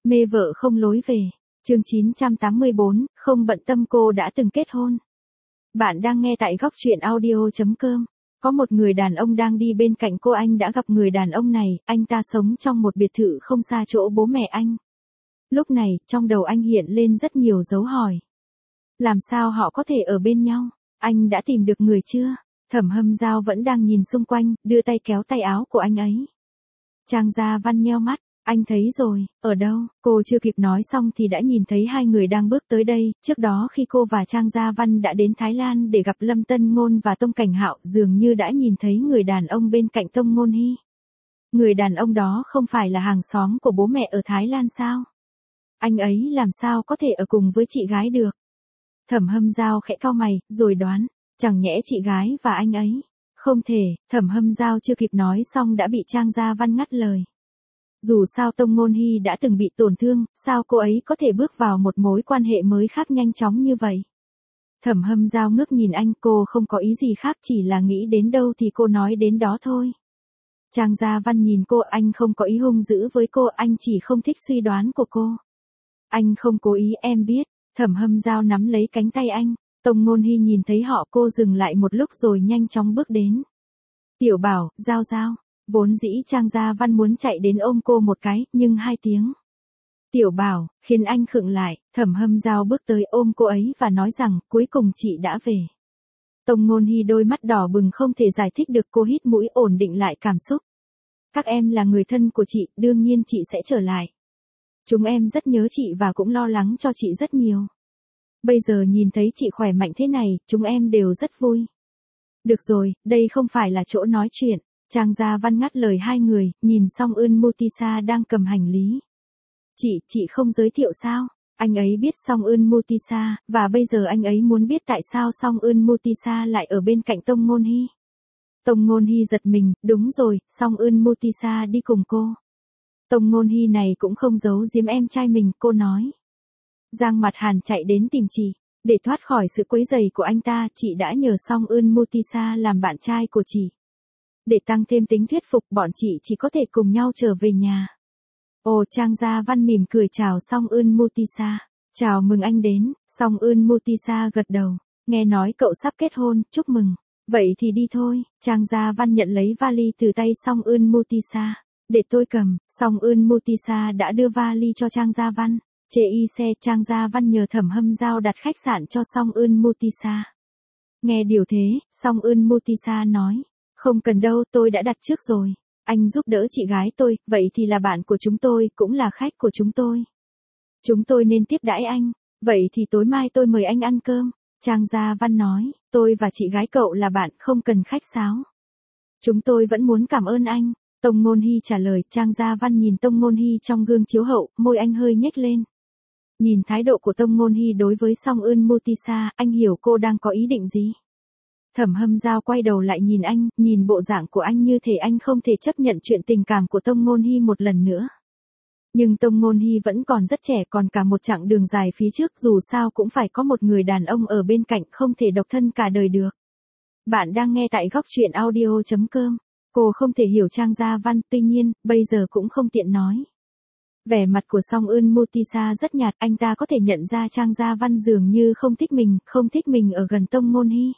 Mê vợ không lối về. Chương 984, không bận tâm cô đã từng kết hôn. Bạn đang nghe tại góc truyện audio.com. Có một người đàn ông đang đi bên cạnh cô, anh đã gặp người đàn ông này, anh ta sống trong một biệt thự không xa chỗ bố mẹ anh. Lúc này, trong đầu anh hiện lên rất nhiều dấu hỏi. Làm sao họ có thể ở bên nhau? Anh đã tìm được người chưa? Thẩm Hâm Dao vẫn đang nhìn xung quanh, đưa tay kéo tay áo của anh ấy. Trang Gia Văn nheo mắt. Anh thấy rồi, ở đâu? Cô chưa kịp nói xong thì đã nhìn thấy hai người đang bước tới đây. Trước đó khi cô và Trang Gia Văn đã đến Thái Lan để gặp Lâm Tân Ngôn và Tông Cảnh Hạo, dường như đã nhìn thấy người đàn ông bên cạnh Tông Ngôn Hy. Người đàn ông đó không phải là hàng xóm của bố mẹ ở Thái Lan sao? Anh ấy làm sao có thể ở cùng với chị gái được? Thẩm Hâm Dao khẽ cau mày, rồi đoán, chẳng nhẽ chị gái và anh ấy? Không thể. Thẩm Hâm Dao chưa kịp nói xong đã bị Trang Gia Văn ngắt lời. Dù sao Tông Ngôn Hy đã từng bị tổn thương, sao cô ấy có thể bước vào một mối quan hệ mới khác nhanh chóng như vậy? Thẩm Hâm Dao ngước nhìn anh, cô không có ý gì khác, chỉ là nghĩ đến đâu thì cô nói đến đó thôi. Trang Gia Văn nhìn cô, anh không có ý hung dữ với cô, anh chỉ không thích suy đoán của cô. Anh không cố ý, em biết. Thẩm Hâm Dao nắm lấy cánh tay anh. Tông Ngôn Hy nhìn thấy họ, cô dừng lại một lúc rồi nhanh chóng bước đến. Tiểu Bảo, Dao Dao. Vốn dĩ Trang Gia Văn muốn chạy đến ôm cô một cái, nhưng hai tiếng Tiểu Bảo khiến anh khựng lại. Thẩm Hâm Dao bước tới ôm cô ấy và nói rằng, cuối cùng chị đã về. Tông Ngôn Hy đôi mắt đỏ bừng không thể giải thích được, cô hít mũi ổn định lại cảm xúc. Các em là người thân của chị, đương nhiên chị sẽ trở lại. Chúng em rất nhớ chị và cũng lo lắng cho chị rất nhiều. Bây giờ nhìn thấy chị khỏe mạnh thế này, chúng em đều rất vui. Được rồi, đây không phải là chỗ nói chuyện. Trang Gia Văn ngắt lời hai người, nhìn Song Eun Mutisa đang cầm hành lý. Chị không giới thiệu sao? Anh ấy biết Song Eun Mutisa, và bây giờ anh ấy muốn biết tại sao Song Eun Mutisa lại ở bên cạnh Tông Ngôn Hy. Tông Ngôn Hy giật mình, đúng rồi, Song Eun Mutisa đi cùng cô. Tông Ngôn Hy này cũng không giấu giếm em trai mình, cô nói. Giang Mặt Hàn chạy đến tìm chị. Để thoát khỏi sự quấy rầy của anh ta, chị đã nhờ Song Eun Mutisa làm bạn trai của chị. Để tăng thêm tính thuyết phục, bọn chị chỉ có thể cùng nhau trở về nhà. Ồ, Trang Gia Văn mỉm cười chào Song Eun Mutisa. Chào mừng anh đến. Song Eun Mutisa gật đầu. Nghe nói cậu sắp kết hôn, chúc mừng. Vậy thì đi thôi. Trang Gia Văn nhận lấy vali từ tay Song Eun Mutisa. Để tôi cầm. Song Eun Mutisa đã đưa vali cho Trang Gia Văn. Chê y xe, Trang Gia Văn nhờ Thẩm Hâm Dao đặt khách sạn cho Song Eun Mutisa. Nghe điều thế, Song Eun Mutisa nói. Không cần đâu, tôi đã đặt trước rồi. Anh giúp đỡ chị gái tôi, vậy thì là bạn của chúng tôi, cũng là khách của chúng tôi. Chúng tôi nên tiếp đãi anh. Vậy thì tối mai tôi mời anh ăn cơm. Trang Gia Văn nói, tôi và chị gái cậu là bạn, không cần khách sáo. Chúng tôi vẫn muốn cảm ơn anh. Tông Ngôn Hy trả lời. Trang Gia Văn nhìn Tông Ngôn Hy trong gương chiếu hậu, môi anh hơi nhếch lên. Nhìn thái độ của Tông Ngôn Hy đối với Song Eun Mutisa, anh hiểu cô đang có ý định gì. Thẩm Hâm Dao quay đầu lại nhìn anh, nhìn bộ dạng của anh như thể anh không thể chấp nhận chuyện tình cảm của Tông Ngôn Hy một lần nữa. Nhưng Tông Ngôn Hy vẫn còn rất trẻ, còn cả một chặng đường dài phía trước, dù sao cũng phải có một người đàn ông ở bên cạnh, không thể độc thân cả đời được. Bạn đang nghe tại góc truyện audio.com. Cô không thể hiểu Trang Gia Văn, tuy nhiên, bây giờ cũng không tiện nói. Vẻ mặt của Song Eun Mutisa rất nhạt, anh ta có thể nhận ra Trang Gia Văn dường như không thích mình ở gần Tông Ngôn Hy.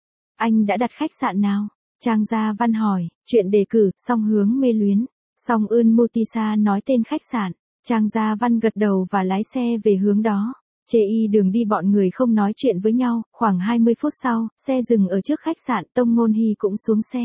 Anh đã đặt khách sạn nào? Trang Gia Văn hỏi. Chuyện đề cử, Song Hướng Mê Luyến. Song Eun Mutisa nói tên khách sạn. Trang Gia Văn gật đầu và lái xe về hướng đó. Chê y đường đi bọn người không nói chuyện với nhau, khoảng 20 phút sau, xe dừng ở trước khách sạn, Tông Ngôn Hy cũng xuống xe.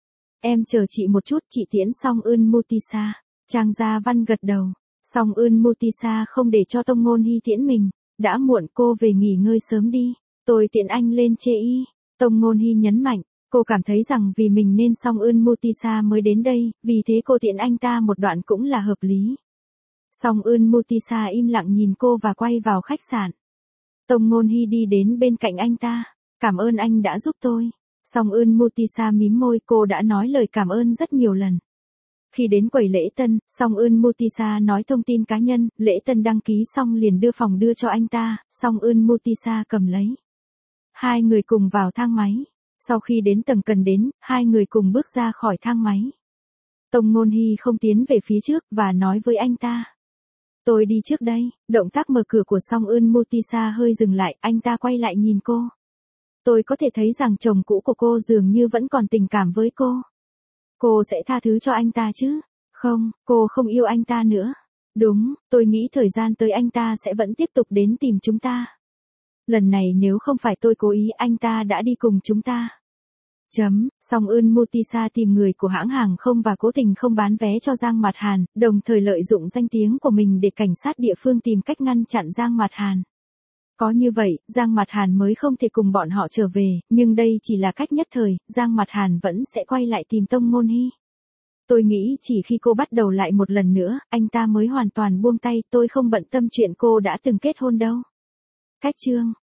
Em chờ chị một chút, chị tiễn Song Eun Mutisa. Trang Gia Văn gật đầu. Song Eun Mutisa không để cho Tông Ngôn Hy tiễn mình. Đã muộn, cô về nghỉ ngơi sớm đi. Tôi tiễn anh lên Chê y. Tông Ngôn Hy nhấn mạnh, cô cảm thấy rằng vì mình nên Song Eun Mutisa mới đến đây, vì thế cô tiễn anh ta một đoạn cũng là hợp lý. Song Eun Mutisa im lặng nhìn cô và quay vào khách sạn. Tông Ngôn Hy đi đến bên cạnh anh ta. Cảm ơn anh đã giúp tôi. Song Eun Mutisa mím môi, cô đã nói lời cảm ơn rất nhiều lần. Khi đến quầy lễ tân, Song Eun Mutisa nói thông tin cá nhân, lễ tân đăng ký xong liền đưa phòng đưa cho anh ta, Song Eun Mutisa cầm lấy. Hai người cùng vào thang máy. Sau khi đến tầng cần đến, hai người cùng bước ra khỏi thang máy. Tông Ngôn Hy không tiến về phía trước và nói với anh ta. Tôi đi trước đây. Động tác mở cửa của Song Eun Mutisa hơi dừng lại, anh ta quay lại nhìn cô. Tôi có thể thấy rằng chồng cũ của cô dường như vẫn còn tình cảm với cô. Cô sẽ tha thứ cho anh ta chứ? Không, cô không yêu anh ta nữa. Đúng, tôi nghĩ thời gian tới anh ta sẽ vẫn tiếp tục đến tìm chúng ta. Lần này nếu không phải tôi cố ý anh ta đã đi cùng chúng ta. Song Eun Mutisa tìm người của hãng hàng không và cố tình không bán vé cho Giang Mạt Hàn, đồng thời lợi dụng danh tiếng của mình để cảnh sát địa phương tìm cách ngăn chặn Giang Mạt Hàn. Có như vậy, Giang Mạt Hàn mới không thể cùng bọn họ trở về, nhưng đây chỉ là cách nhất thời, Giang Mạt Hàn vẫn sẽ quay lại tìm Tông Ngôn Hy. Tôi nghĩ chỉ khi cô bắt đầu lại một lần nữa, anh ta mới hoàn toàn buông tay, tôi không bận tâm chuyện cô đã từng kết hôn đâu. Cách chương